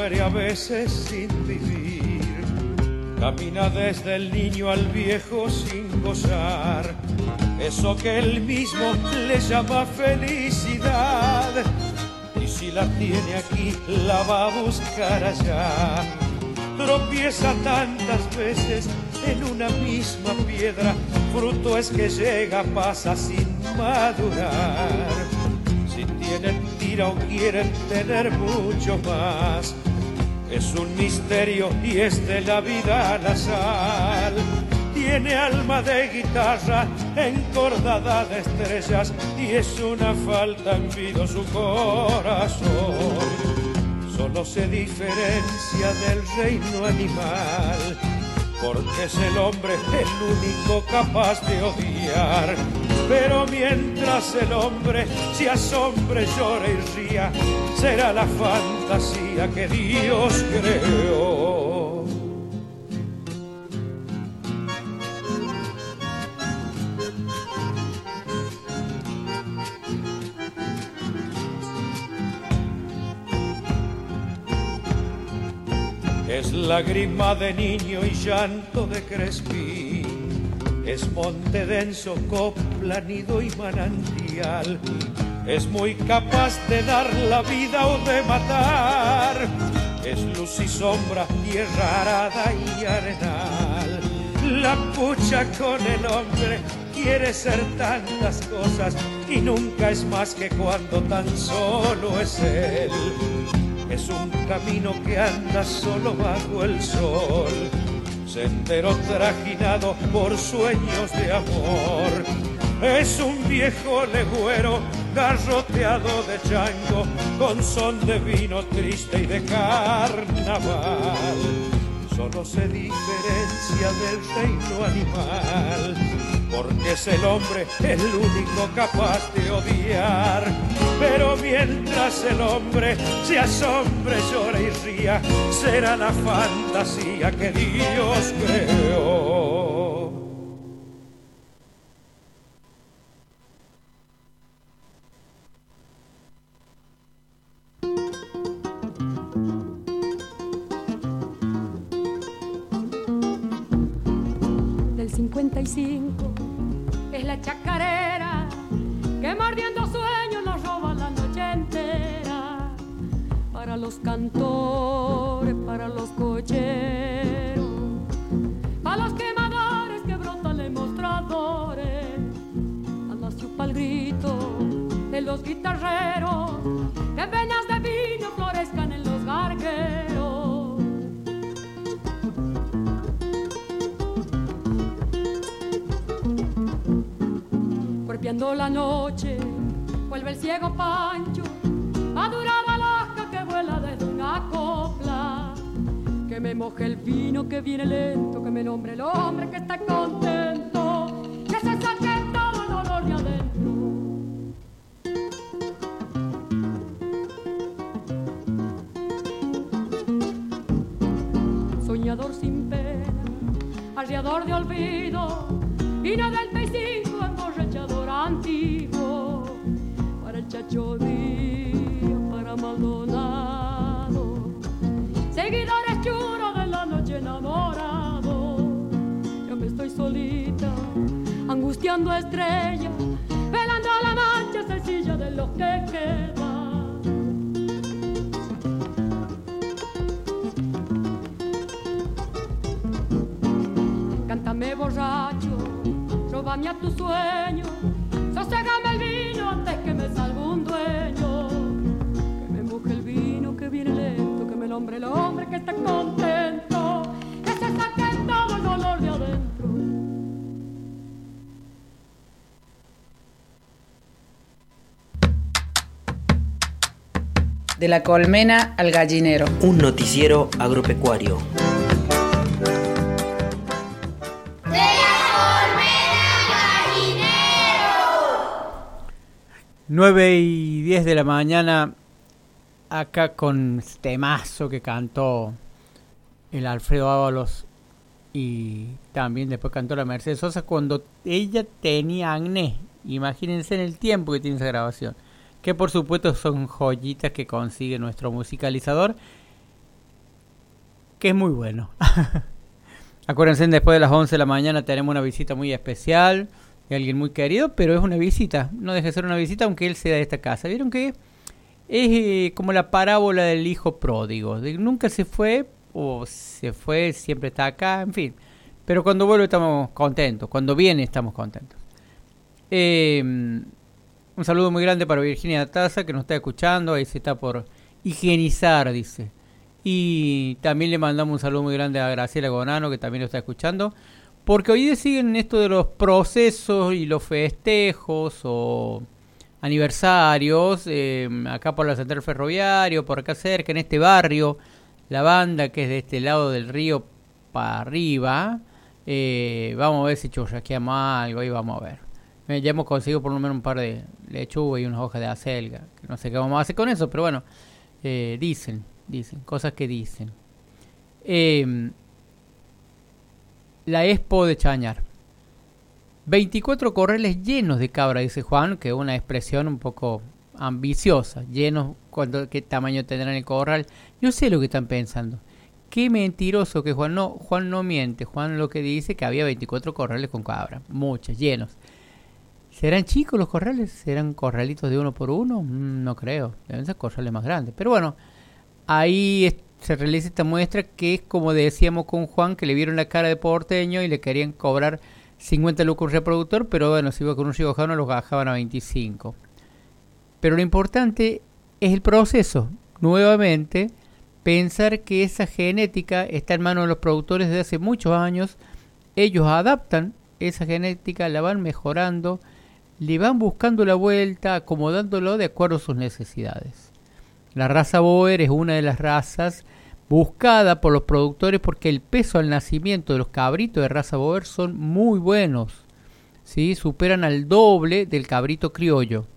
muere a veces sin vivir. Camina desde el niño al viejo sin gozar eso que él mismo le llama felicidad. Y si la tiene aquí, la va a buscar allá. Tropieza tantas veces en una misma piedra, fruto es que llega, pasa sin madurar. Si tienen tira o quieren tener mucho más, es un misterio y es de la vida la sal. Tiene alma de guitarra encordada de estrellas y es una falta en vida su corazón. Solo se diferencia del reino animal, porque es el hombre el único capaz de odiar. Pero mientras el hombre se asombre, llore y ría, será la fantasía que Dios creó. Es lágrima de niño y llanto de crespín, es monte denso, copla, nido y manantial. Es muy capaz de dar la vida o de matar, es luz y sombra, tierra arada y arenal. La pucha con el hombre quiere ser tantas cosas y nunca es más que cuando tan solo es él. Es un camino que anda solo bajo el sol, sendero trajinado por sueños de amor. Es un viejo legüero garroteado de chango, con son de vino triste y de carnaval. Solo se diferencia del reino animal, porque es el hombre el único capaz de odiar. Pero mientras el hombre se asombre, llore y ría, será la fantasía que Dios creó. Del 55 es la chacarera que mordiendo sueños nos roba la noche entera. Para los cantores, para los cocheros, para los quemadores que brotan en mostradores, anda chupa el grito de los guitarreros que peñas de vino florezcan en los gargueros. Cuerpeando la noche vuelve el ciego Pancho, madurada loca que vuela desde una copla. Que me moje el vino que viene lento, que me nombre el hombre que está contento, que se saque todo el dolor de adentro. Soñador sin pena, arriador de olvido, vino del P5 emborrachador antiguo. Para el Chacho Díaz, para Maldonado, seguidores churos de la noche enamorado. Yo me estoy solita, angustiando estrellas, velando la mancha sencilla de los que quedan. Cántame borracho, róbame a tu sueño, soségame el vino antes que me salga un dueño. Que me moje el vino que viene lento, que me nombre el hombre que está contento, que se saque todo el dolor de adentro. De la colmena al gallinero. Un noticiero agropecuario. 9:10 de la mañana, acá con este temazo que cantó el Alfredo Ábalos y también después cantó la Mercedes Sosa cuando ella tenía acné. Imagínense en el tiempo que tiene esa grabación, que por supuesto son joyitas que consigue nuestro musicalizador. que es muy bueno. Acuérdense, después de las 11 de la mañana tenemos una visita muy especial de alguien muy querido, pero es una visita, no deja de ser una visita aunque él sea de esta casa. ¿Vieron que es como la parábola del hijo pródigo? Nunca se fue, o se fue, siempre está acá, en fin. Pero cuando vuelve estamos contentos, cuando viene estamos contentos. Un saludo muy grande para Virginia Taza, que nos está escuchando, ahí se está por higienizar, dice. Y también le mandamos un saludo muy grande a Graciela Gonano, que también lo está escuchando, porque hoy día siguen esto de los procesos y los festejos o aniversarios, acá por la central ferroviario, por acá cerca, en este barrio, la banda que es de este lado del río para arriba, vamos a ver si churrasqueamos algo, ahí vamos a ver. Ya hemos conseguido por lo menos un par de lechuga y unas hojas de acelga, que no sé qué vamos a hacer con eso, pero bueno, dicen, cosas que dicen. La Expo de Chañar. 24 corrales llenos de cabra, dice Juan, que es una expresión un poco ambiciosa. Llenos, ¿qué tamaño tendrán el corral? Yo sé lo que están pensando. Qué mentiroso que Juan no miente. Juan lo que dice que había 24 corrales con cabra, muchos, llenos. ¿Serán chicos los corrales? ¿Serán corralitos de uno por uno? No creo, deben ser corrales más grandes. Pero bueno, ahí se realiza esta muestra que es como decíamos con Juan, que le vieron la cara de porteño y le querían cobrar 50 lucas un reproductor, pero bueno, si iba con un riojano los bajaban a 25. Pero lo importante es el proceso. Nuevamente, pensar que esa genética está en manos de los productores desde hace muchos años. Ellos adaptan esa genética, la van mejorando, le van buscando la vuelta, acomodándolo de acuerdo a sus necesidades. La raza Boer es una de las razas buscada por los productores porque el peso al nacimiento de los cabritos de raza Boer son muy buenos, ¿sí? Superan al doble del cabrito criollo.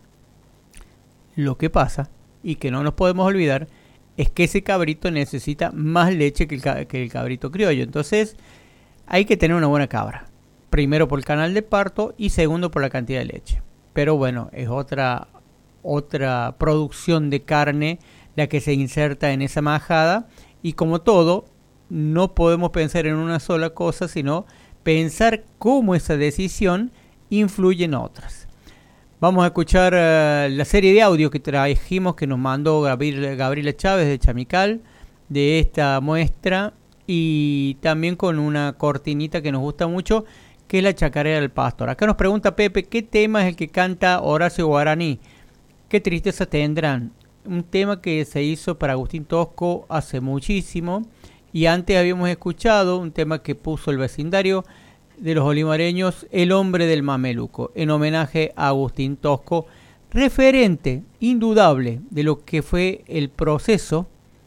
Lo que pasa, y que no nos podemos olvidar, es que ese cabrito necesita más leche que el cabrito criollo. Entonces hay que tener una buena cabra. Primero por el canal de parto y segundo por la cantidad de leche. Pero bueno, es otra producción de carne la que se inserta en esa majada. Y como todo, no podemos pensar en una sola cosa, sino pensar cómo esa decisión influye en otras. Vamos a escuchar la serie de audio que trajimos, que nos mandó Gabriela Chávez de Chamical, de esta muestra, y también con una cortinita que nos gusta mucho, que es la Chacarera del Pastor. Acá nos pregunta Pepe, ¿qué tema es el que canta Horacio Guaraní? ¿Qué tristeza tendrán? Un tema que se hizo para Agustín Tosco hace muchísimo, y antes habíamos escuchado un tema que puso el vecindario de los olimareños, El hombre del mameluco, en homenaje a Agustín Tosco, referente indudable de lo que fue el proceso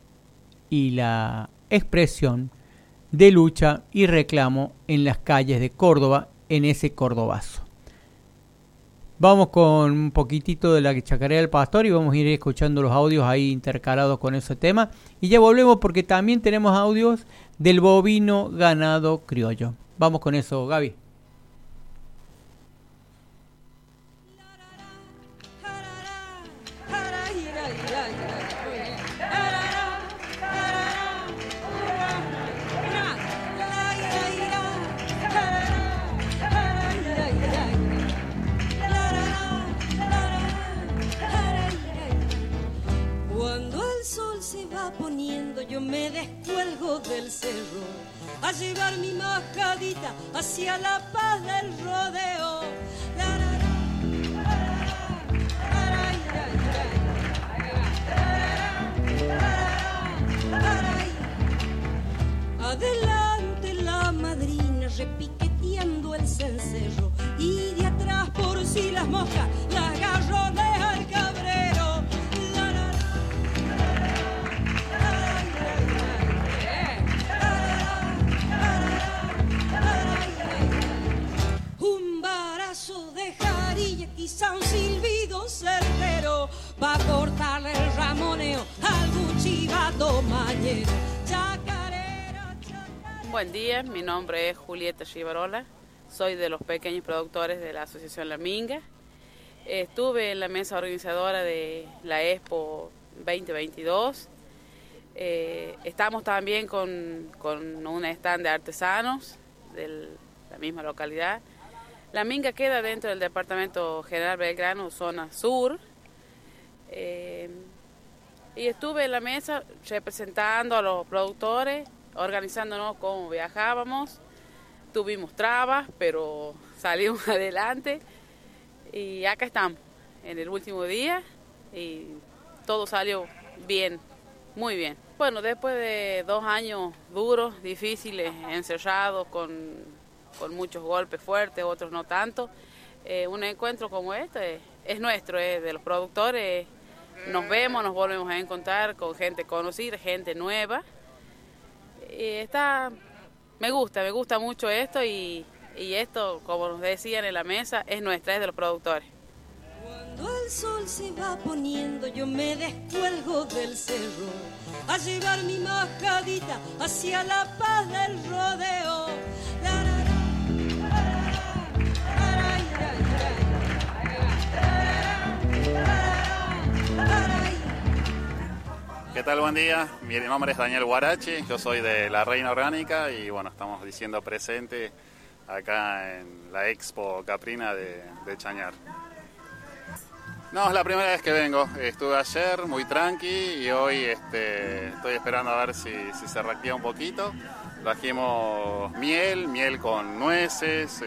y la expresión de lucha y reclamo en las calles de Córdoba, en ese cordobazo. Vamos con un poquitito de la Chacarera del Pastor y vamos a ir escuchando los audios ahí intercalados con ese tema. Y ya volvemos porque también tenemos audios del bovino ganado criollo. Vamos con eso, Gaby. Poniendo yo me descuelgo del cerro a llevar mi majadita hacia la paz del rodeo. Adelante la madrina repiqueteando el cencerro y de atrás por si las moscas las garrones al cabrero. Un barazo de jarilla, quizá un silbido certero, pa' cortarle el ramoneo al chivato mañero. Chacarera, chacarera. Buen día, mi nombre es Julieta Chivarola, soy de los pequeños productores de la Asociación La Minga. Estuve en la mesa organizadora de la Expo 2022. Estamos también con un stand de artesanos de la misma localidad. La minga queda dentro del departamento General Belgrano, zona sur. Y estuve en la mesa representando a los productores, organizándonos cómo viajábamos. Tuvimos trabas, pero salimos adelante. Y acá estamos, en el último día, y todo salió bien, muy bien. Bueno, después de 2 años duros, difíciles, encerrados, con muchos golpes fuertes, otros no tanto, un encuentro como este es nuestro, es de los productores. Nos vemos, nos volvemos a encontrar con gente conocida, gente nueva. Me gusta mucho esto y esto, como nos decían en la mesa, es nuestra, es de los productores. Cuando el sol se va poniendo yo me descuelgo del cerro a llevar mi majadita hacia la paz del rodeo. ¿Qué tal? Buen día. Mi nombre es Daniel Guarachi, yo soy de La Reina Orgánica y bueno, estamos diciendo presente acá en la Expo Caprina de Chañar. No, es la primera vez que vengo. Estuve ayer muy tranqui y hoy estoy esperando a ver si se reactiva un poquito. Trajimos miel con nueces,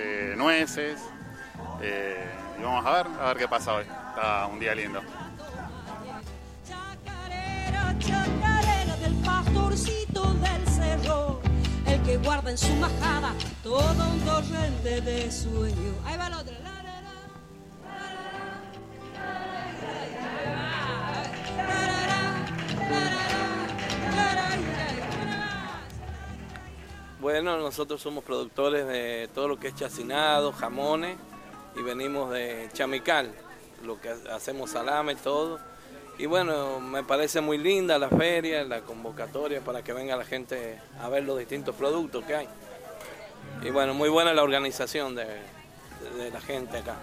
y vamos a ver qué pasa hoy. Está un día lindo. Chacarera del pastorcito del cerro, el que guarda en su majada todo un torrente de sueño. Ahí va el otro. Bueno, nosotros somos productores de todo lo que es chacinado, jamones, y venimos de Chamical, lo que hacemos salame, todo. Y bueno, me parece muy linda la feria, la convocatoria para que venga la gente a ver los distintos productos que hay. Y bueno, muy buena la organización de la gente acá.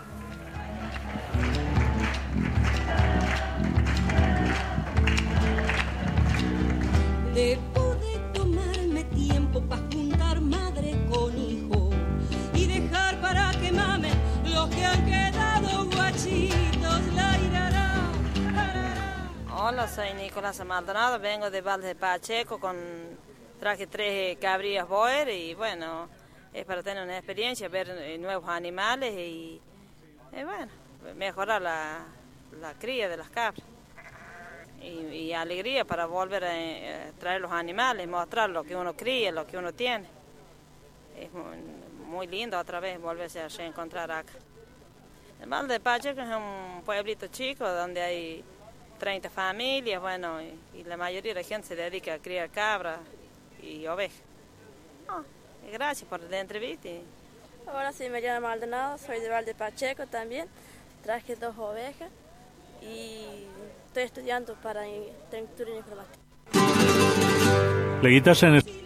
Debo de tomarme tiempo para juntar madre con hijo y dejar para que mamen los que han quedado guachitos. La irará. Hola, soy Nicolás Maldonado, vengo de Valde Pacheco, traje 3 cabrías Boer y bueno, es para tener una experiencia, ver nuevos animales y bueno, mejorar la cría de las cabras. Y alegría para volver a traer los animales, mostrar lo que uno cría, lo que uno tiene. Es muy lindo otra vez volverse a reencontrar acá. El Valde Pacheco es un pueblito chico donde hay 30 familias, bueno, y la mayoría de la gente se dedica a criar cabras y ovejas. Gracias por la entrevista. Ahora sí me llamo Maldonado, soy de Valde Pacheco también. Traje 2 ovejas y estoy estudiando para Tecnicatura en Informática. La guitarra en el...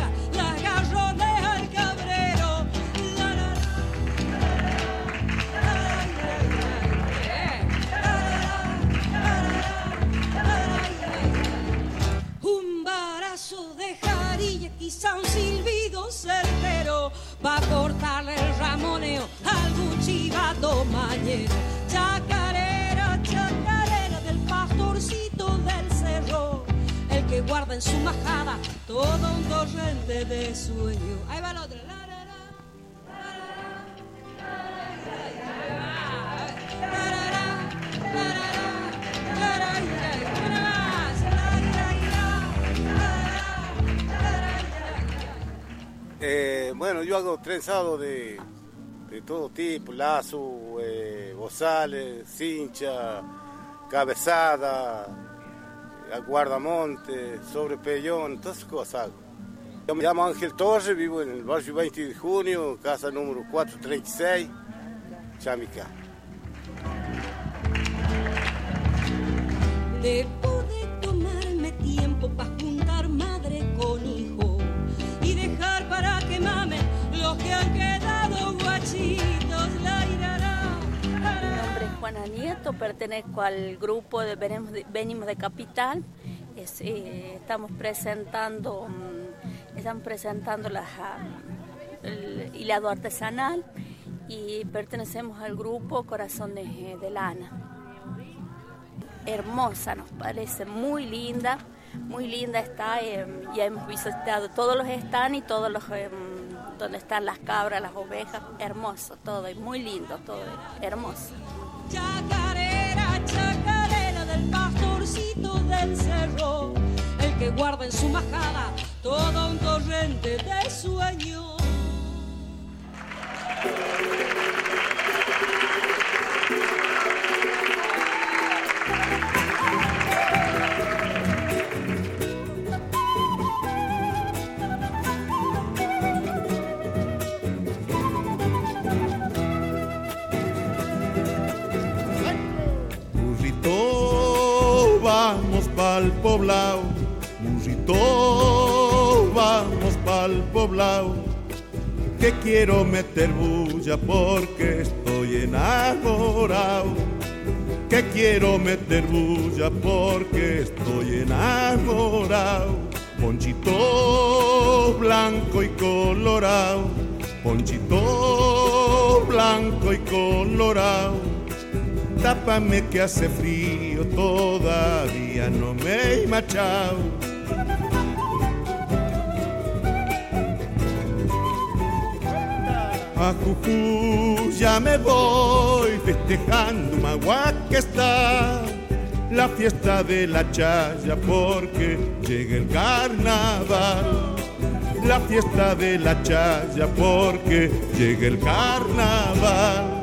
Quizá un silbido certero va a cortarle el ramoneo a algún chivato mañero. Chacarera, chacarera del pastorcito del cerro, el que guarda en su majada todo un torrente de sueño. Ahí va el otro. Bueno, yo hago trenzado de todo tipo, lazo, bozales, cincha, cabezada, guardamonte, sobrepellón, todas esas cosas hago. Yo me llamo Ángel Torres, vivo en el barrio 20 de junio, casa número 436, Chamical. Debo de tomarme tiempo para juntar madre con hijo y dejar para que mamen los que han quedado guachitos. La irará. Mi nombre es Juana Nieto, pertenezco al grupo venimos de Capital. estamos presentando el hilado artesanal y pertenecemos al grupo Corazones de Lana. Hermosa, nos parece muy linda está. Ya hemos visitado todos los stands y todos los donde están las cabras, las ovejas, hermoso todo y muy lindo, todo hermoso. Chacarera, chacarera del pastorcito del cerro, el que guarda en su majada todo un torrente de sueño. Vamos pa'l poblao, burrito, vamos pa'l poblao, que quiero meter bulla porque estoy enamorado, que quiero meter bulla porque estoy enamorado. Ponchito blanco y colorado, ponchito blanco y colorado, tápame que hace frío, todavía no me he machao. A Jujuy ya me voy, festejando Magua que está la fiesta de la chaya porque llega el carnaval. La fiesta de la chaya porque llega el carnaval.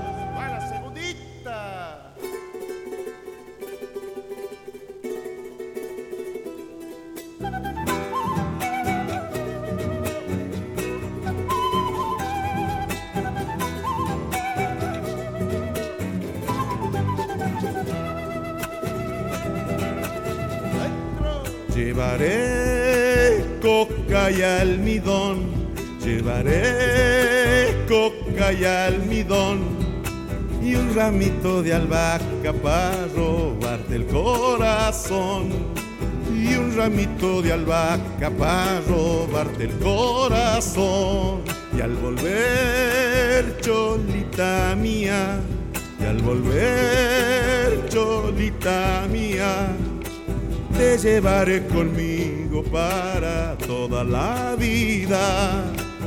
Llevaré coca y almidón, llevaré coca y almidón y un ramito de albahaca para robarte el corazón, y un ramito de albahaca para robarte el corazón. Y al volver, cholita mía, y al volver, cholita mía, te llevaré conmigo para toda la vida.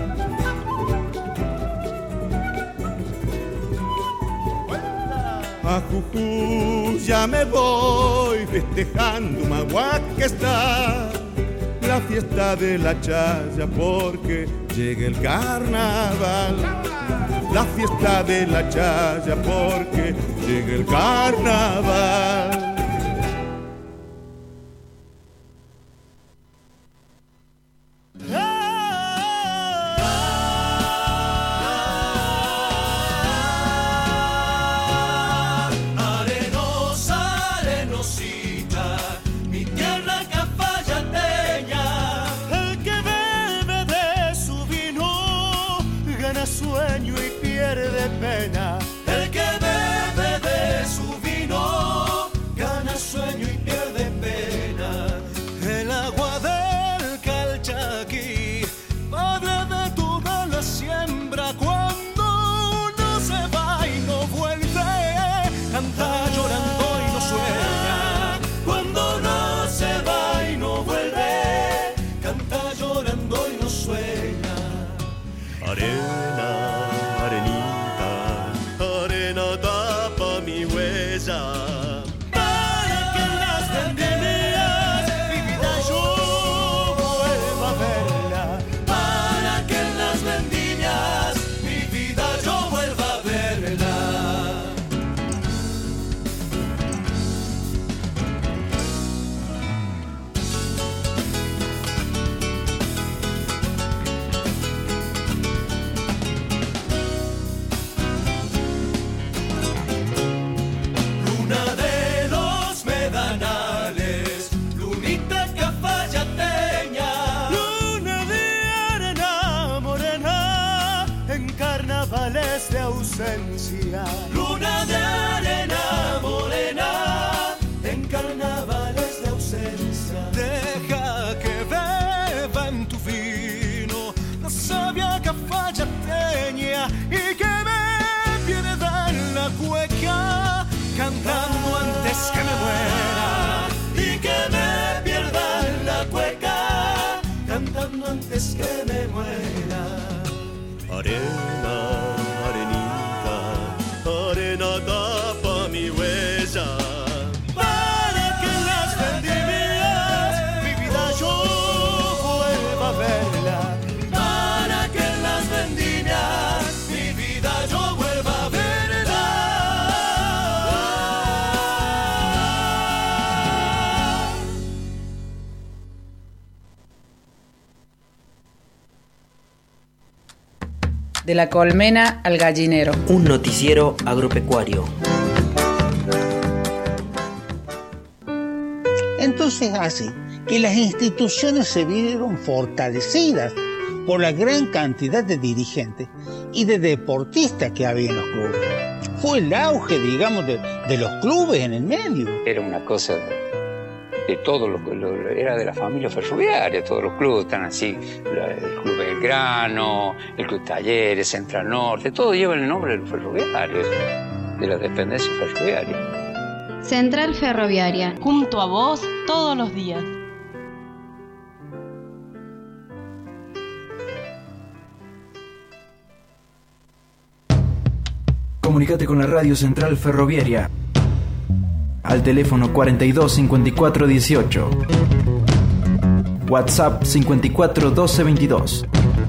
A Jujuy ya me voy, festejando Magua que está la fiesta de la chaya porque llega el carnaval. La fiesta de la chaya porque llega el carnaval. Sueño y pierde pena. El que bebe de su vino gana sueño y pierde pena. El agua del Calchaquí, padre de toda la siembra, cuando uno se va y no vuelve, canta llorando y no sueña. Cuando uno se va y no vuelve, canta llorando y no sueña. Arena, arenita, arena tapa mi huella. Para que en las vendimias mi vida yo vuelva a verla. Para que en las vendimias mi vida yo vuelva a verla. De ausencia. Luna de arena morena en carnavales de ausencia. De antes que me muera y que me pierda en la cueca, cantando antes que me muera. Arena, arenita, arena tapa mi huella, para que en las vendimias mi vida yo vuelva a verla, para que en las vendimias mi vida yo vuelva a verla. De la colmena al gallinero. Un noticiero agropecuario. Entonces hace que las instituciones se vieron fortalecidas por la gran cantidad de dirigentes y de deportistas que había en los clubes. Fue el auge, digamos, de los clubes en el medio. Era una cosa de todo era de la familia ferroviaria, todos los clubes están así, el Club Belgrano, el Club Talleres, Central Norte, todo lleva el nombre de los ferroviarios, de la dependencia ferroviaria. Central Ferroviaria, junto a vos todos los días. Comunicate con la Radio Central Ferroviaria al teléfono 42 54 18, WhatsApp 54 12 22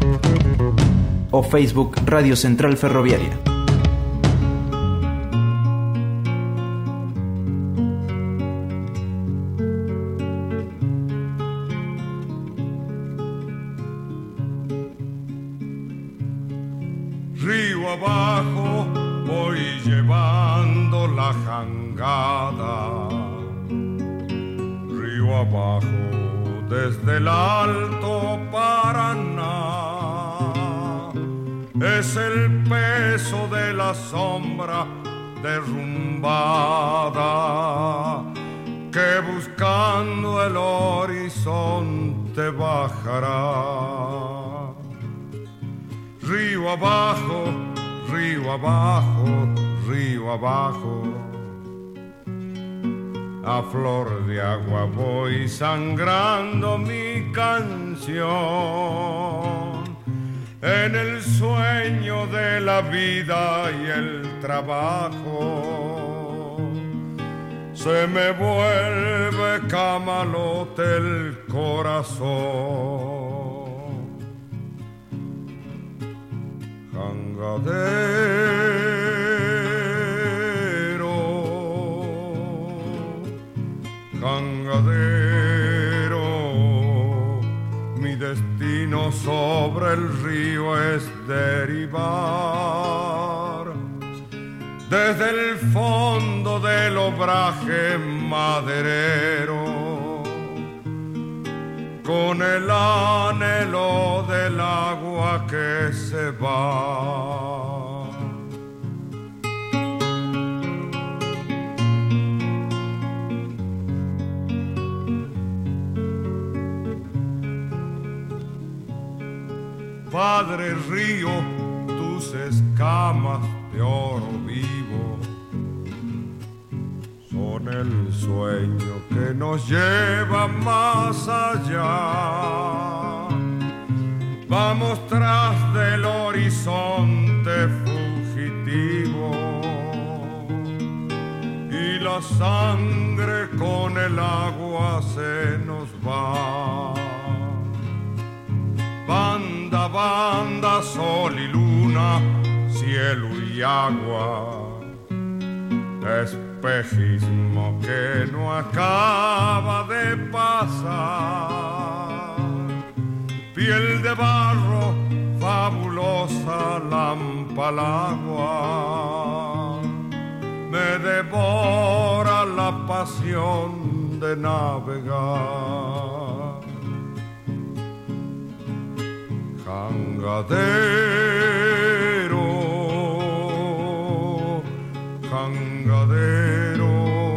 o Facebook Radio Central Ferroviaria. Río abajo voy llevando la jangada, río abajo desde el Alto Paraná, es el peso de la sombra derrumbada que buscando el horizonte bajará. Río abajo, río abajo, río abajo, a flor de agua voy sangrando mi canción, en el sueño de la vida y el trabajo, se me vuelve camalote el corazón. Jangadero, mi destino sobre el río es derivar desde el fondo del obraje maderero, con el anhelo del agua que se va. Padre río, tus escamas de oro vivo son el sueño que nos lleva más allá. Vamos tras del horizonte fugitivo y la sangre con el agua se nos va. Banda, banda, sol y luna, cielo y agua, espejismo que no acaba de pasar. Piel de barro, fabulosa lampa al agua, me devora la pasión de navegar. Jangadero, jangadero,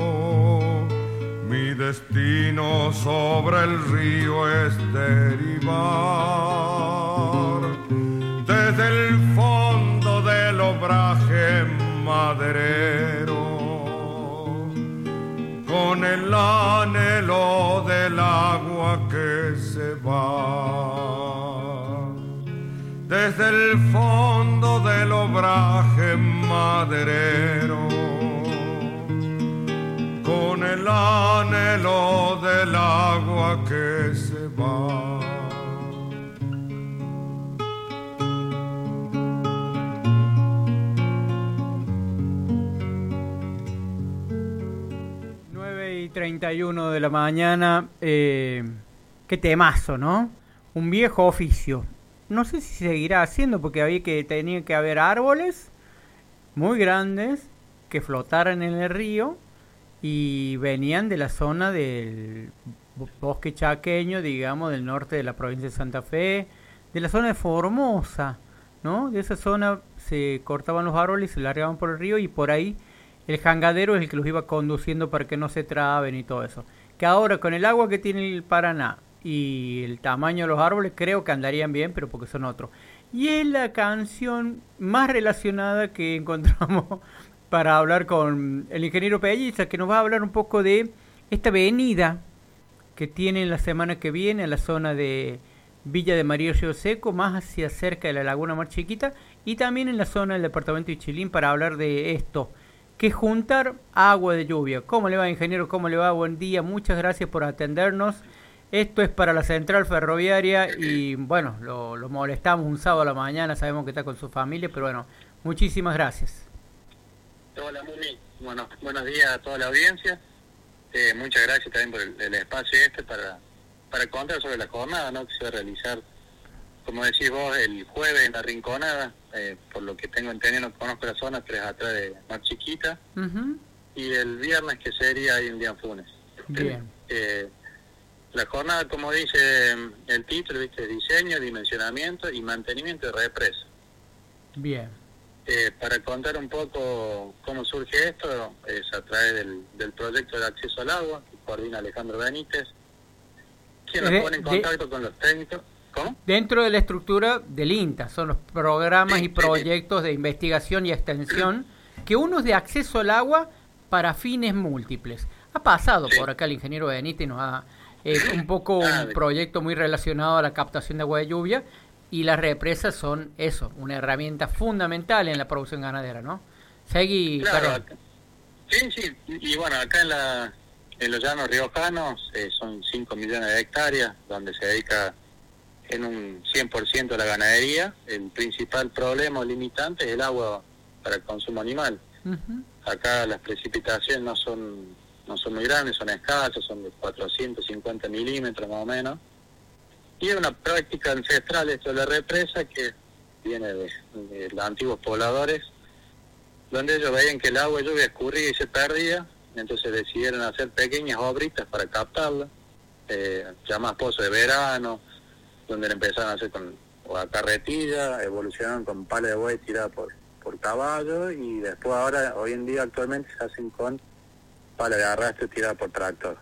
mi destino sobre el río es derivar desde el fondo del obraje maderero, se va. Desde el fondo del obraje maderero, con el anhelo del agua que se va. Y 31 de la mañana, qué temazo, ¿no? Un viejo oficio. No sé si seguirá haciendo porque tenía que haber árboles muy grandes que flotaran en el río y venían de la zona del bosque chaqueño, digamos, del norte de la provincia de Santa Fe, de la zona de Formosa, ¿no? De esa zona se cortaban los árboles, se largaban por el río y por ahí el jangadero es el que los iba conduciendo para que no se traben y todo eso. Que ahora con el agua que tiene el Paraná y el tamaño de los árboles creo que andarían bien, pero porque son otros. Y es la canción más relacionada que encontramos para hablar con el ingeniero Pelliza, que nos va a hablar un poco de esta avenida que tiene la semana que viene en la zona de Villa de María Río Seco, más hacia cerca de la Laguna Mar Chiquita, y también en la zona del departamento de Ichilín para hablar de esto, que juntar agua de lluvia. ¿Cómo le va, ingeniero? ¿Cómo le va? Buen día, muchas gracias por atendernos. Esto es para la Central Ferroviaria y bueno, lo molestamos un sábado a la mañana, sabemos que está con su familia, pero bueno, muchísimas gracias. Hola Muni, bueno, buenos días a toda la audiencia. Muchas gracias también por el espacio para contar sobre la jornada, ¿no? Que se va a realizar, como decís vos, el jueves en La Rinconada. Por lo que tengo entendido, no conozco la zona, pero es atrás de Mar Chiquita. Y el viernes, que sería ahí en Funes. Bien. La jornada, como dice el título, ¿viste? Diseño, dimensionamiento y mantenimiento de represa. Bien. Para contar un poco cómo surge esto, es a través del proyecto de acceso al agua, que coordina Alejandro Benítez, quien nos pone en contacto con los técnicos. ¿Cómo? Dentro de la estructura del INTA, son los programas y proyectos de investigación y extensión, que uno es de acceso al agua para fines múltiples. Ha pasado por acá el ingeniero Benítez y nos ha un poco un proyecto muy relacionado a la captación de agua de lluvia, y las represas son eso, una herramienta fundamental en la producción ganadera, ¿no? Seguí, claro, sí, y bueno, acá en los llanos riojanos son 5 millones de hectáreas, donde se dedica en un 100% a la ganadería. El principal problema o limitante es el agua para el consumo animal. Acá las precipitaciones no son muy grandes, son escasas, son de 450 milímetros más o menos. Y es una práctica ancestral esto de la represa que viene de los antiguos pobladores, donde ellos veían que el agua de lluvia escurría y se perdía, entonces decidieron hacer pequeñas obritas para captarla, llamadas pozos de verano, donde le empezaron a hacer con carretilla, evolucionaron con pala de buey tirada por caballo, y después ahora, hoy en día actualmente se hacen con pala de arrastre tirada por tractor.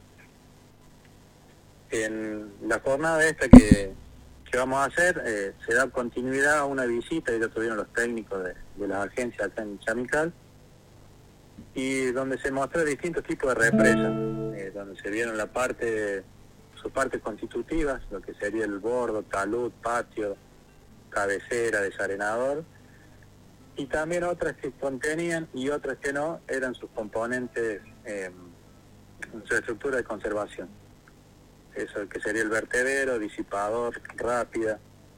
En la jornada esta que vamos a hacer, se da continuidad a una visita que ya tuvieron los técnicos de las agencias acá en Chamical, y donde se mostró distintos tipos de represas, donde se vieron sus partes constitutivas, lo que sería el bordo, talud, patio, cabecera, desarenador, y también otras que contenían y otras que no, eran sus componentes, su estructura de conservación. Eso que sería el vertedero, disipador, rápida.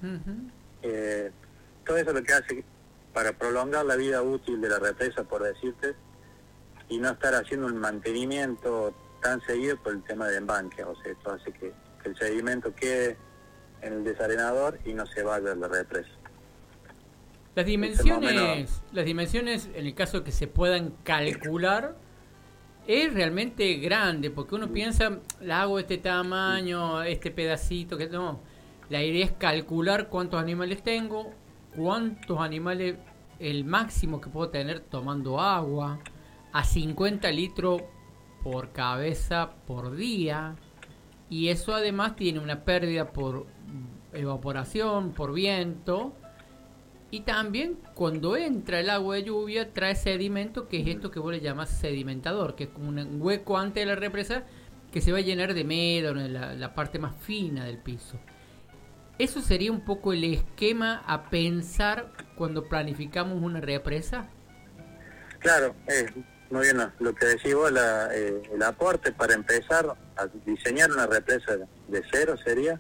Todo eso lo que hace para prolongar la vida útil de la represa, por decirte, y no estar haciendo un mantenimiento tan seguido por el tema de embanque. O sea, esto hace que el sedimento quede en el desarenador y no se vaya a la represa. Las dimensiones, en el caso que se puedan calcular, es realmente grande, porque uno piensa, la hago de este tamaño, este pedacito, que no. La idea es calcular cuántos animales tengo, cuántos animales, el máximo que puedo tener tomando agua, a 50 litros por cabeza por día, y eso además tiene una pérdida por evaporación, por viento, y también cuando entra el agua de lluvia trae sedimento, que es esto que vos le llamas sedimentador, que es como un hueco antes de la represa, que se va a llenar de médano, la parte más fina del piso. ¿Eso sería un poco el esquema a pensar cuando planificamos una represa? Claro, muy bien lo que decís vos, el aporte para empezar a diseñar una represa de cero sería,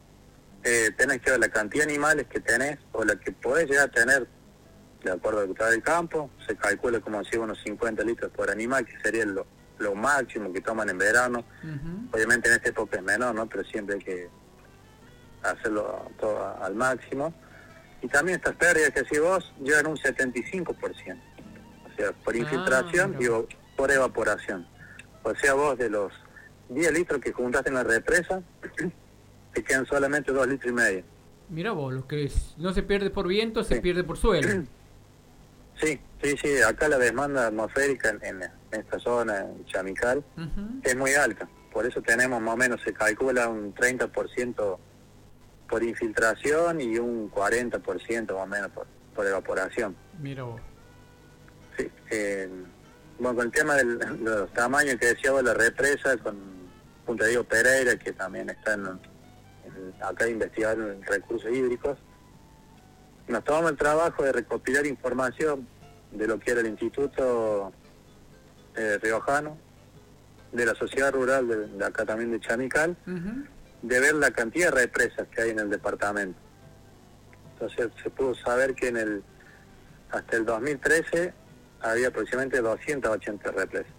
tenés que ver la cantidad de animales que tenés o la que podés llegar a tener de acuerdo a lo que está del campo. Se calcula como decía unos 50 litros por animal, que sería lo máximo que toman en verano. Obviamente en esta época es menor, ¿no? Pero siempre hay que hacerlo todo al máximo. Y también estas pérdidas que decís vos llevan un 75%, o sea, por infiltración y por evaporación. O sea, vos de los 10 litros que juntaste en la represa, te quedan solamente 2,5 litros. Mira vos, lo que no se pierde por viento, se pierde por suelo. Sí, acá la demanda atmosférica en esta zona, en Chamical, es muy alta. Por eso tenemos más o menos, se calcula un 30% por infiltración y un 40% más o menos por evaporación. Mira vos. Sí, bueno, con el tema de los tamaños que decía vos, la represa, con Punta Diego Pereira, que también está acá investigando en recursos hídricos, nos tomamos el trabajo de recopilar información de lo que era el Instituto Riojano, de la Sociedad Rural de acá también de Chamical, de ver la cantidad de represas que hay en el departamento. Entonces se pudo saber que hasta el 2013 había aproximadamente 280 represas.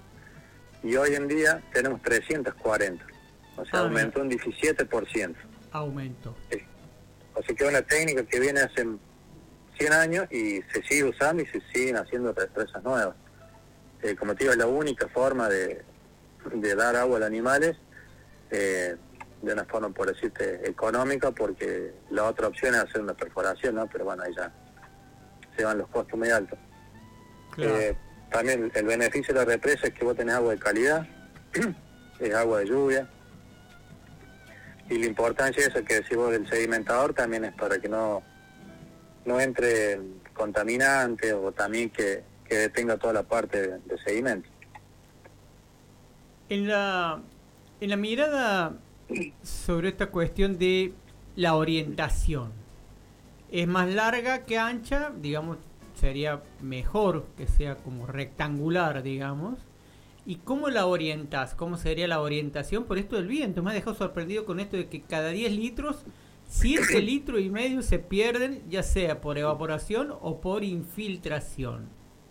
Y hoy en día tenemos 340. O sea, aumentó un 17%. Aumento. Sí. O sea que es una técnica que viene hace 100 años y se sigue usando y se siguen haciendo represas nuevas. Como te digo, es la única forma de dar agua a los animales de una forma, por decirte, económica, porque la otra opción es hacer una perforación, ¿no? Pero bueno, ahí ya se van los costos muy altos. Claro. También el beneficio de la represa es que vos tenés agua de calidad, es agua de lluvia. Y la importancia esa que decís vos del sedimentador también es para que no entre contaminante o también que detenga toda la parte de sedimento. En la mirada sobre esta cuestión de la orientación, ¿es más larga que ancha? Digamos, sería mejor que sea como rectangular, digamos. ¿Y cómo la orientas? ¿Cómo sería la orientación por esto del viento? Me ha dejado sorprendido con esto de que cada 10 litros, 7 litros y medio se pierden, ya sea por evaporación o por infiltración.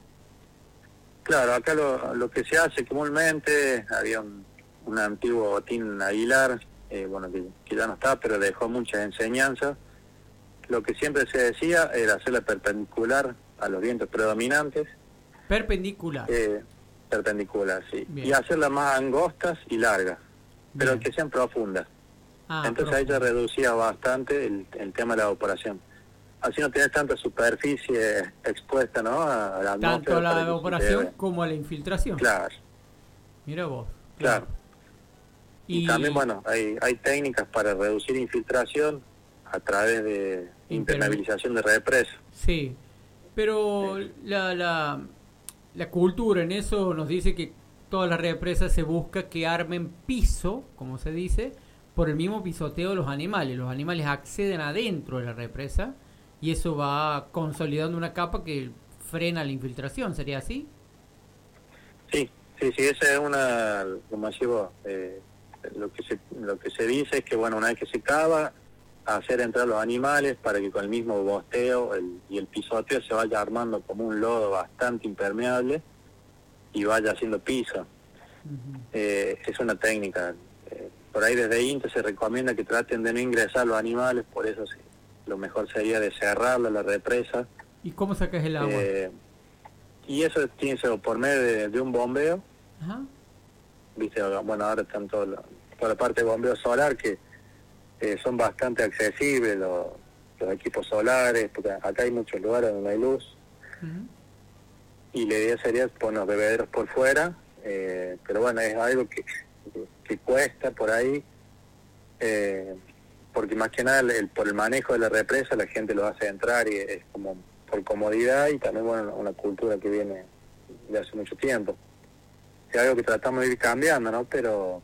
Claro, acá lo que se hace comúnmente, había un antiguo botín Aguilar, bueno, que ya no está, pero dejó muchas enseñanzas. Lo que siempre se decía era hacerla perpendicular a los vientos predominantes. Perpendicular. Perpendicular, sí. Bien. Y hacerlas más angostas y largas, pero que sean profundas. Entonces ahí ya reducía bastante el tema de la evaporación. Así no tenés tanta superficie expuesta, ¿no? A la tanto a la evaporación como a la infiltración. Claro. Mira vos. Claro. Y también, bueno, hay técnicas para reducir infiltración a través de impermeabilización de represa. Sí, pero la cultura en eso nos dice que todas las represas se busca que armen piso, como se dice, por el mismo pisoteo de los animales. Los animales acceden adentro de la represa y eso va consolidando una capa que frena la infiltración. ¿Sería así? Sí, esa es una, como decís vos, lo que se dice es que, bueno, una vez que se cava, hacer entrar los animales para que con el mismo bosteo y el pisoteo se vaya armando como un lodo bastante impermeable y vaya haciendo piso. Es una técnica. Por ahí desde INTA se recomienda que traten de no ingresar los animales, por eso lo mejor sería de cerrarla la represa. ¿Y cómo sacas el agua? Y eso tiene que ser por medio de un bombeo. Ajá. Viste, bueno, ahora están toda la parte de bombeo solar que son bastante accesibles los equipos solares, porque acá hay muchos lugares donde hay luz. Y la idea sería poner los bebederos por fuera, pero bueno, es algo que cuesta por ahí, porque más que nada por el manejo de la represa la gente lo hace entrar y es como por comodidad y también, bueno, una cultura que viene de hace mucho tiempo. es algo que tratamos de ir cambiando, ¿no? Pero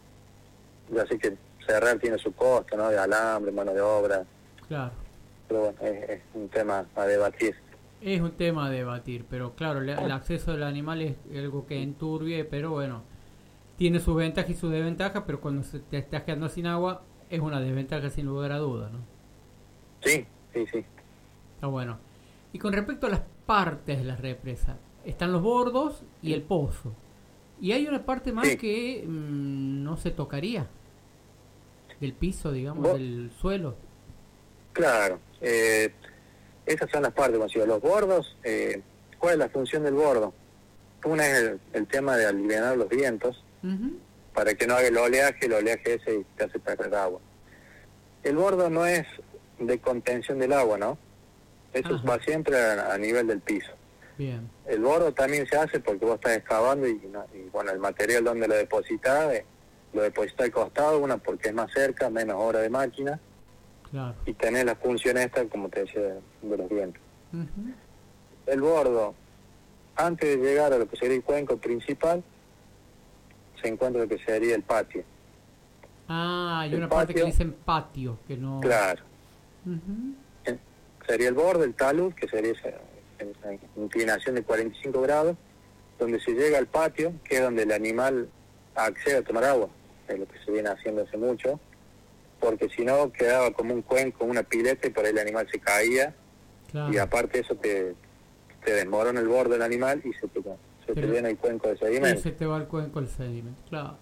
ya sé que cerrar tiene su costo, ¿no? De alambre, mano de obra. Claro. Pero bueno, es un tema a debatir. Es un tema a debatir, pero claro, el acceso del animal es algo que enturbie, pero bueno, tiene sus ventajas y sus desventajas, pero cuando te estás quedando sin agua es una desventaja sin lugar a duda, ¿no? Sí. Está bueno. Y con respecto a las partes de la represa, están los bordos y el pozo. Y hay una parte más que no se tocaría, del piso, digamos, del suelo. Claro, esas son las partes, como si los bordos, ¿cuál es la función del bordo? Una es el tema de aliviar los vientos, para que no haga el oleaje ese te hace perder agua. El bordo no es de contención del agua, ¿no? Eso va siempre a nivel del piso. Bien. El bordo también se hace porque vos estás excavando y bueno, el material donde lo depositas al costado, una porque es más cerca, menos hora de máquina, claro, y tenés la función esta, como te decía, de los vientos. El bordo, antes de llegar a lo que sería el cuenco principal, se encuentra lo que sería el patio. Hay una parte que dicen patio, que no... Claro. Sería el borde, el talud, que sería esa inclinación de 45 grados, donde se llega al patio, que es donde el animal accede a tomar agua, es lo que se viene haciendo hace mucho, porque si no quedaba como un cuenco, una pileta, y por ahí el animal se caía, claro, y aparte eso te desmorona el borde del animal y se te llena el cuenco de sedimento. Y se te va el cuenco del sedimento, claro.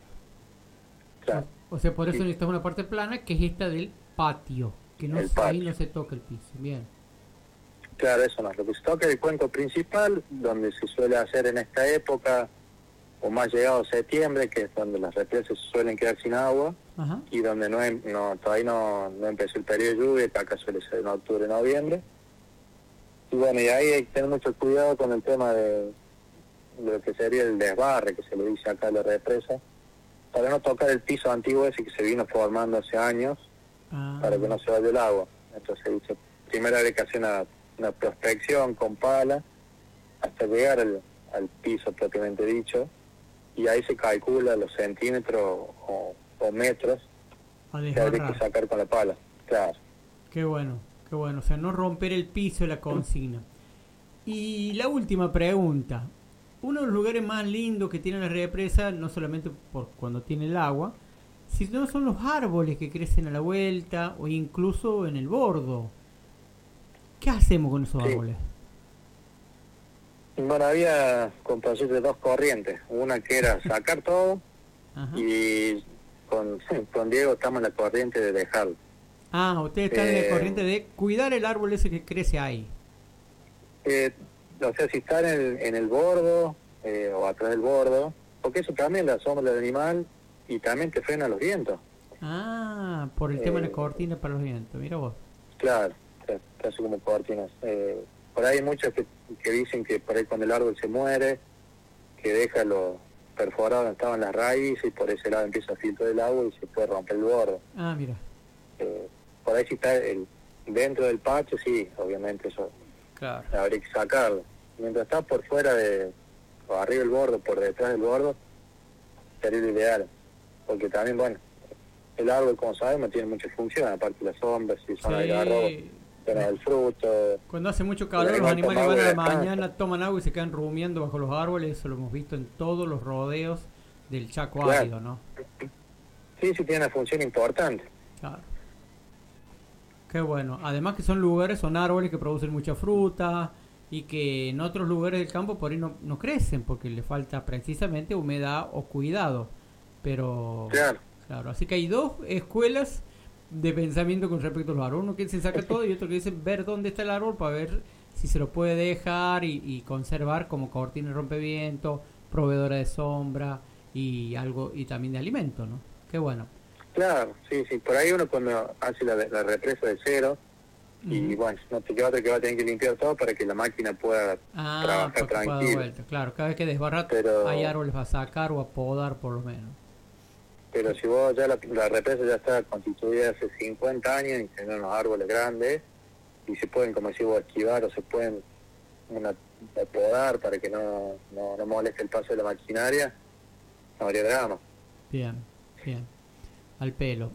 O sea, por eso necesitas una parte plana, que es esta del patio, que no ahí no se toca el piso. Bien. Claro, eso no. Lo que se toca es el cuenco principal, donde se suele hacer en esta época, o más llegado a septiembre, que es donde las represas suelen quedar sin agua, y donde todavía no empezó el periodo de lluvia, que acá suele ser en octubre, noviembre. Y bueno, y ahí hay que tener mucho cuidado con el tema de lo que sería el desbarre, que se le dice acá a la represa, para no tocar el piso antiguo ese que se vino formando hace años, para que no se vaya el agua. Entonces dice, primero hay que hacer una prospección con pala hasta llegar al piso propiamente dicho, y ahí se calcula los centímetros o metros que habría que sacar con la pala. Claro. Qué bueno, o sea, no romper el piso es la consigna. Y la última pregunta, uno de los lugares más lindos que tiene la represa, no solamente por cuando tiene el agua, sino son los árboles que crecen a la vuelta o incluso en el bordo. ¿Qué hacemos con esos árboles? Bueno, había compartir de dos corrientes. Una que era sacar todo, y con Diego estamos en la corriente de dejarlo. Ustedes están en la corriente de cuidar el árbol ese que crece ahí. O sea, si está en el bordo o atrás del bordo, porque eso también la sombra del animal y también te frena los vientos. Por el tema de la cortina para los vientos, mira vos. Claro, casi como cortinas. Por ahí hay muchos que dicen que por ahí cuando el árbol se muere, que deja lo perforado donde estaban las raíces y por ese lado empieza a filtrar el agua y se puede romper el bordo. Mira. Por ahí si está dentro del patio, sí, obviamente eso habría que sacarlo. Mientras está por fuera o arriba del bordo, por detrás del bordo, sería lo ideal. Porque también, bueno, el árbol, como sabemos, tiene muchas funciones, aparte de las sombras, si son agarros, el fruto. Cuando hace mucho calor, los animales van a la mañana, toman agua y se quedan rumiando bajo los árboles. Eso lo hemos visto en todos los rodeos del Chaco árido, ¿no? Sí, tiene una función importante. Claro. Qué bueno. Además que son árboles que producen mucha fruta y que en otros lugares del campo por ahí no crecen porque le falta precisamente humedad o cuidado. Pero claro, así que hay dos escuelas de pensamiento con respecto a los árboles. Uno que se saca todo y otro que dice ver dónde está el árbol para ver si se lo puede dejar y conservar como cortina rompeviento, proveedora de sombra y también de alimento, ¿no? Qué bueno. Claro, sí, por ahí uno cuando hace la represa de cero, y bueno, no te queda otra que va a tener que limpiar todo para que la máquina pueda trabajar tranquilo. Claro, cada vez que desbarra hay árboles a sacar o a podar por lo menos. Pero si vos ya la represa ya está constituida hace 50 años y tienen unos árboles grandes y se pueden, como decís vos, esquivar o se pueden podar para que no moleste el paso de la maquinaria, no habría drama. Bien. Al pelo.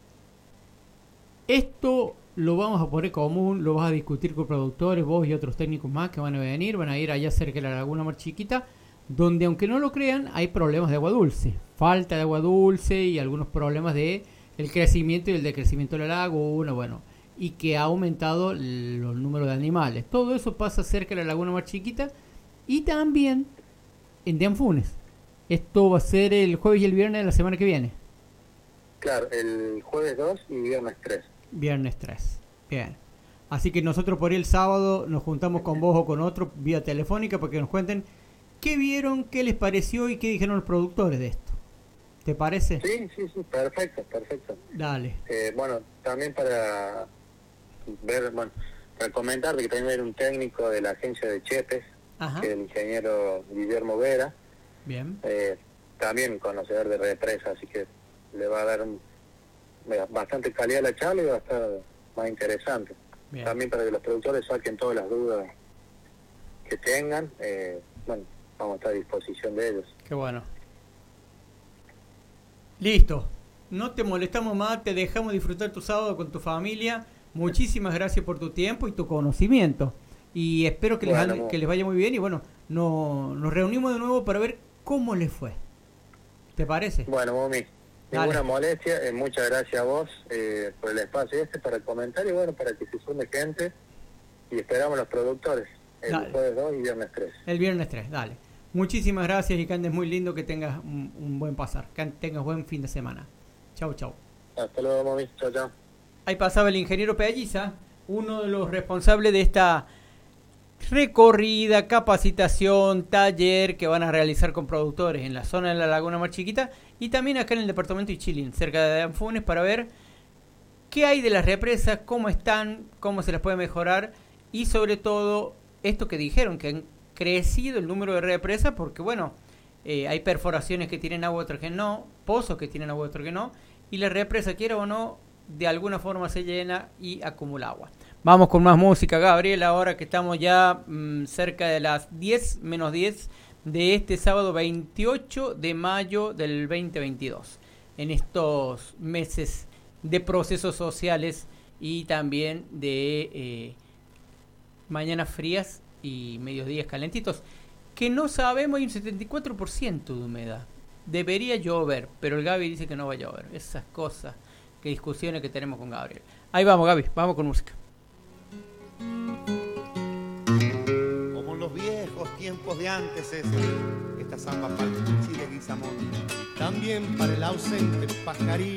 Esto lo vamos a poner común, lo vas a discutir con productores, vos y otros técnicos más que van a venir, van a ir allá cerca de la Laguna Mar Chiquita, donde aunque no lo crean, hay problemas de agua dulce, falta de agua dulce y algunos problemas de el crecimiento y el decrecimiento de la laguna, bueno, y que ha aumentado los números de animales. Todo eso pasa cerca de la Laguna Mar Chiquita y también en Dianfunes. Esto va a ser el jueves y el viernes de la semana que viene. Claro, el jueves 2 y viernes 3. Viernes 3. Bien. Así que nosotros por ahí el sábado nos juntamos con vos o con otro vía telefónica para que nos cuenten qué vieron, qué les pareció y qué dijeron los productores de esto. ¿Te parece? Sí, perfecto. Dale. Bueno, también para ver, bueno, para comentar que también era un técnico de la agencia de Chepes, que es el ingeniero Guillermo Vera. Bien. También conocedor de represa, así que le va a dar bastante calidad a la charla y va a estar más interesante. Bien. También para que los productores saquen todas las dudas que tengan, bueno, vamos a estar a disposición de ellos. Qué bueno. Listo. No te molestamos más, te dejamos disfrutar tu sábado con tu familia. Muchísimas gracias por tu tiempo y tu conocimiento. Y espero que, que les vaya muy bien. Y bueno, nos reunimos de nuevo para ver cómo les fue. ¿Te parece? Bueno, Momi, ninguna molestia. Muchas gracias a vos por el espacio para comentar y bueno, para que se sume gente. Y esperamos los productores el jueves 2 y viernes 3. El viernes 3, dale. Muchísimas gracias y que andes muy lindo, que tengas un buen pasar, que tengas buen fin de semana. Chau. Hasta luego, Momi. Chau. Ahí pasaba el ingeniero Pelliza, uno de los responsables de esta recorrida, capacitación, taller que van a realizar con productores en la zona de la Laguna Mar Chiquita y también acá en el departamento de Ichilín, cerca de Dianfunes, para ver qué hay de las represas, cómo están, cómo se las puede mejorar y sobre todo esto que dijeron, que han crecido el número de represas porque bueno, hay perforaciones que tienen agua, otras que no, pozos que tienen agua, otras que no, y la represa, quiera o no, de alguna forma se llena y acumula agua. Vamos con más música, Gabriel, ahora que estamos ya cerca de las 10 menos 10 de este sábado 28 de mayo del 2022. En estos meses de procesos sociales y también de mañanas frías y mediodías calentitos, que no sabemos, hay un 74% de humedad. Debería llover, pero el Gaby dice que no va a llover. Esas cosas, que discusiones que tenemos con Gabriel. Ahí vamos, Gaby, vamos con música. Como en los viejos tiempos de antes esta samba para el Chile Guizamón, y también para el ausente pajarín.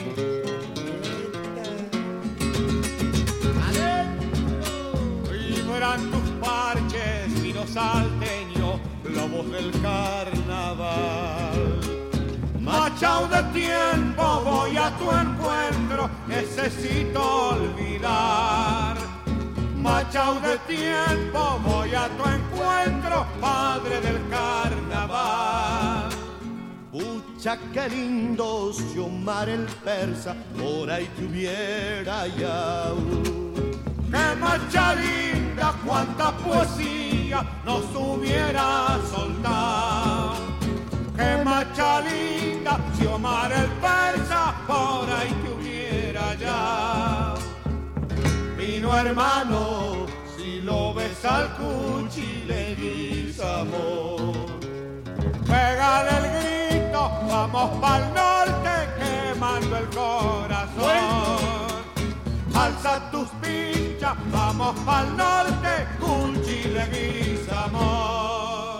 Vibran tus parches, vino salteño, la voz del carnaval. Machao de tiempo, voy a tu encuentro, necesito olvidar. Machao de tiempo, voy a tu encuentro, padre del carnaval. Pucha, qué lindo Xiomar el persa, por ahí te hubiera ya. Qué macha linda, cuánta poesía nos hubiera soltado. Qué macha linda, Xiomar el persa, por ahí te hubiera ya. Vino hermano, si lo ves al cuchi le Guizamón. Pégale el grito, vamos pa'l norte, quemando el corazón. Alza tus pinchas, vamos pa'l norte, cuchi le Guizamón.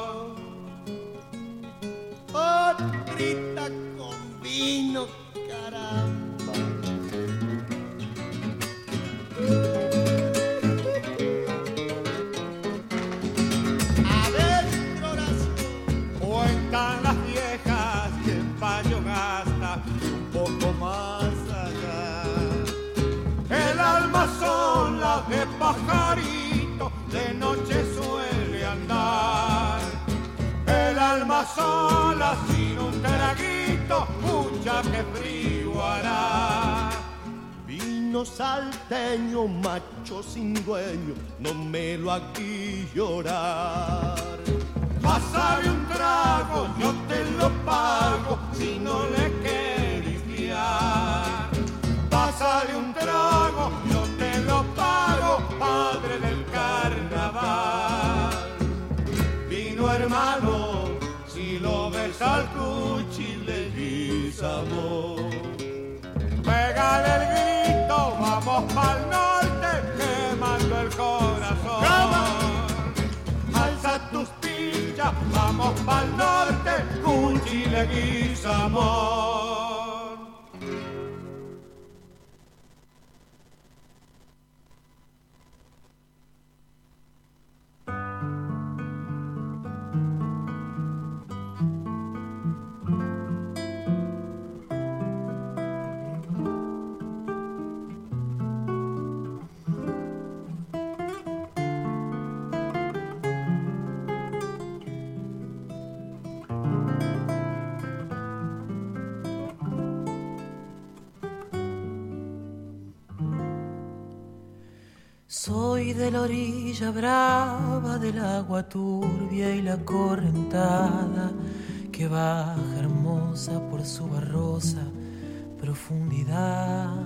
Grita con vino, caramba. Adentro cuentan las viejas que el payo gasta un poco más allá. El alma sola de pajarito de noche suele andar. El alma sola sin un traguito, mucha que frío hará. Vino salteño, macho sin dueño, no me lo aquí llorar. Pásale un trago, yo te lo pago, si no le querés fiar. Pásale un trago, yo te lo pago, padre del carnaval. Vino hermano, si lo ves al cuchi le guisamos. Pégale el grito, vamos pa'l norte, quemando el corazón. Alza tus pillas, vamos pa'l norte, cuchi le guisamos. Soy de la orilla brava del agua turbia y la correntada que baja hermosa por su barrosa profundidad.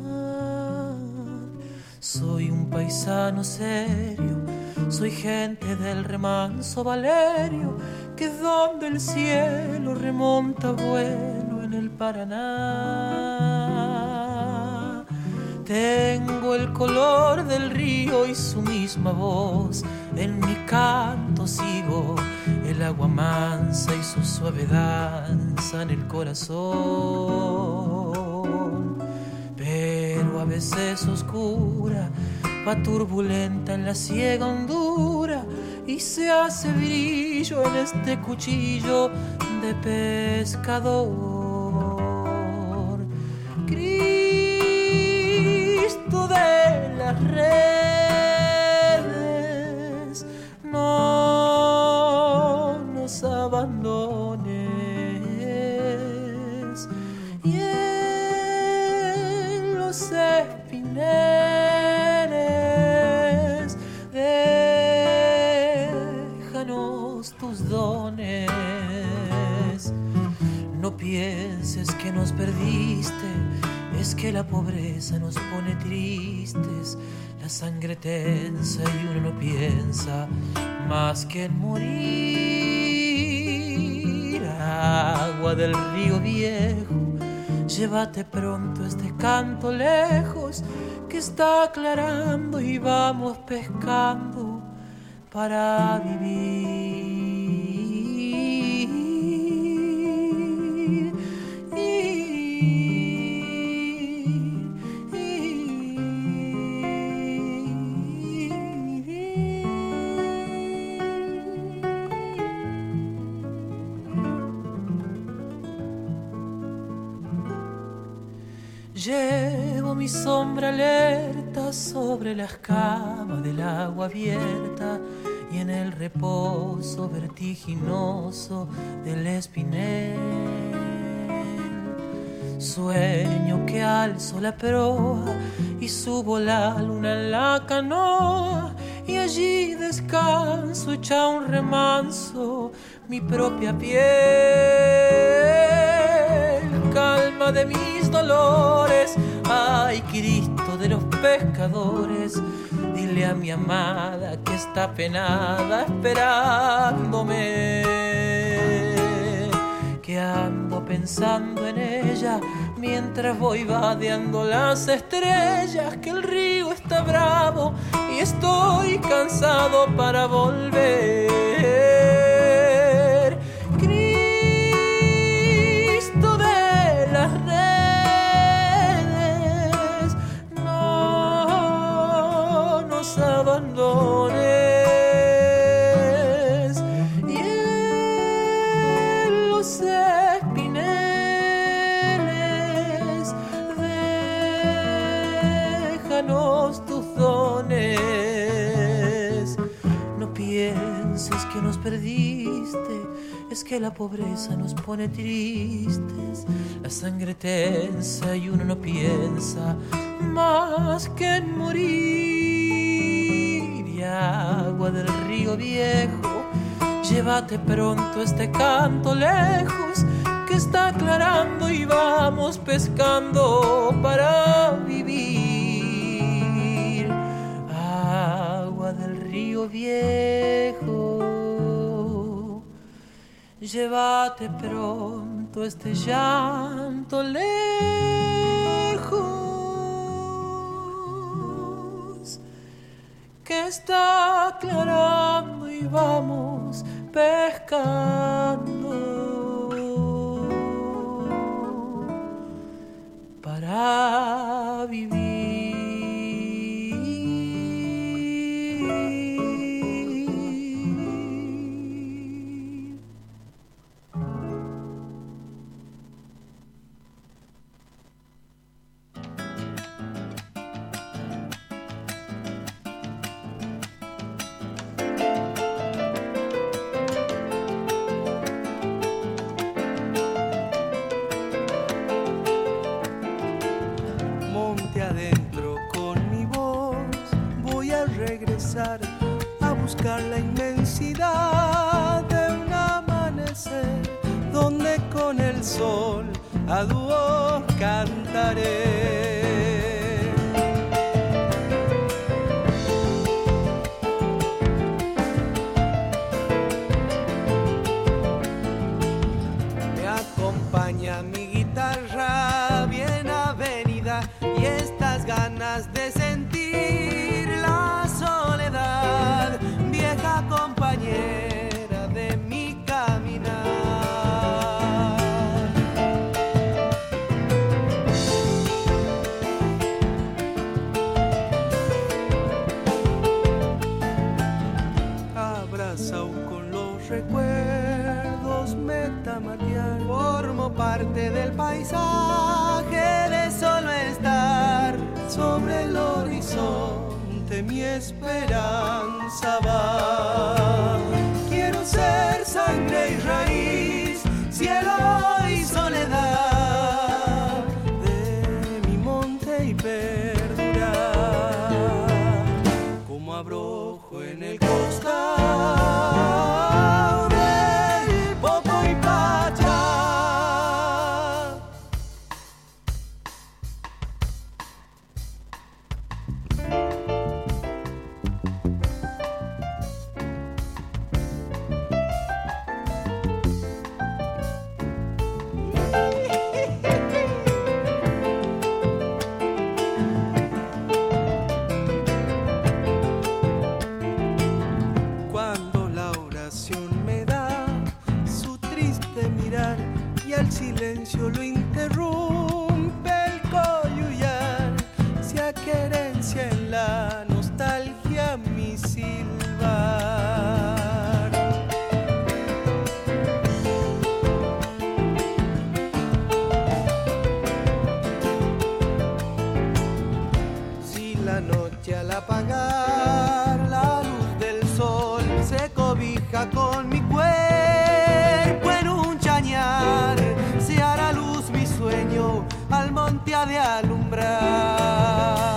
Soy un paisano serio, soy gente del remanso Valerio, que donde el cielo remonta vuelo en el Paraná. Tengo el color del río y su misma voz, en mi canto sigo el agua mansa y su suave danza en el corazón. Pero a veces oscura, va turbulenta en la ciega hondura y se hace brillo en este cuchillo de pescador. De las redes, no nos abandones, y en los espineles déjanos tus dones. No pienses que nos perdiste, es que la pobreza nos pone tristes, la sangre tensa y uno no piensa más que en morir. Agua del río viejo, llévate pronto este canto lejos, que está aclarando y vamos pescando para vivir. Llevo mi sombra alerta sobre la escama del agua abierta y en el reposo vertiginoso del espinel. Sueño que alzo la proa y subo la luna en la canoa y allí descanso echa un remanso mi propia piel. Calma de mis dolores, ay Cristo de los pescadores, dile a mi amada que está penada esperándome, que ando pensando en ella mientras voy vadeando las estrellas, que el río está bravo y estoy cansado para volver. Cristo de las redes, no nos abandones, y en los espineles déjanos tus dones. No pienses que nos perdiste, es que la pobreza nos pone tristes, la sangre tensa y uno no piensa más que en morir. Y agua del río viejo, llévate pronto este canto lejos, que está aclarando y vamos pescando para vivir. Agua del río viejo, llévate pronto este llanto lejos, que está aclarando y vamos pescando para vivir. A buscar la inmensidad de un amanecer donde con el sol a dúo cantaré. Me acompaña mi guitarra bien avenida y estas ganas de sentir la soledad, vieja compañera de mi caminar. Abrazado con los recuerdos, metamatear, formo parte del paisaje de solo estar sobre el horizonte. Mi esperanza va. Quiero ser sangre y raíz, cielo y soledad de mi monte y perdurar como abrojo en el costado del Popo y Pachá. Cuando la oración me da su triste mirar y al silencio lo interrumpe el coyuyar, se aquerencia en la nostalgia mi silbar. Si la noche al apagar la luz del sol se cobija con mi cuerpo en un chañar, se hará luz mi sueño, al monte ha de alumbrar.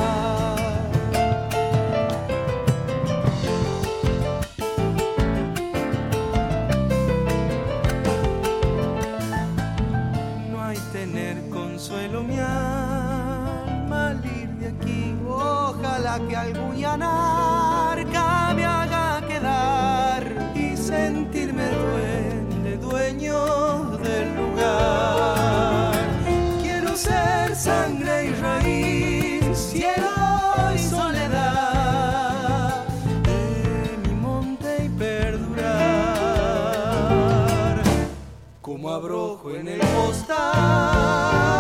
No hay tener consuelo mi alma al ir de aquí, ojalá que algún yanarca me haga quedar y sentirme duende, dueño del lugar. Quiero ser sangre y raíz, cielo y soledad de mi monte y perdurar como abrojo en el costal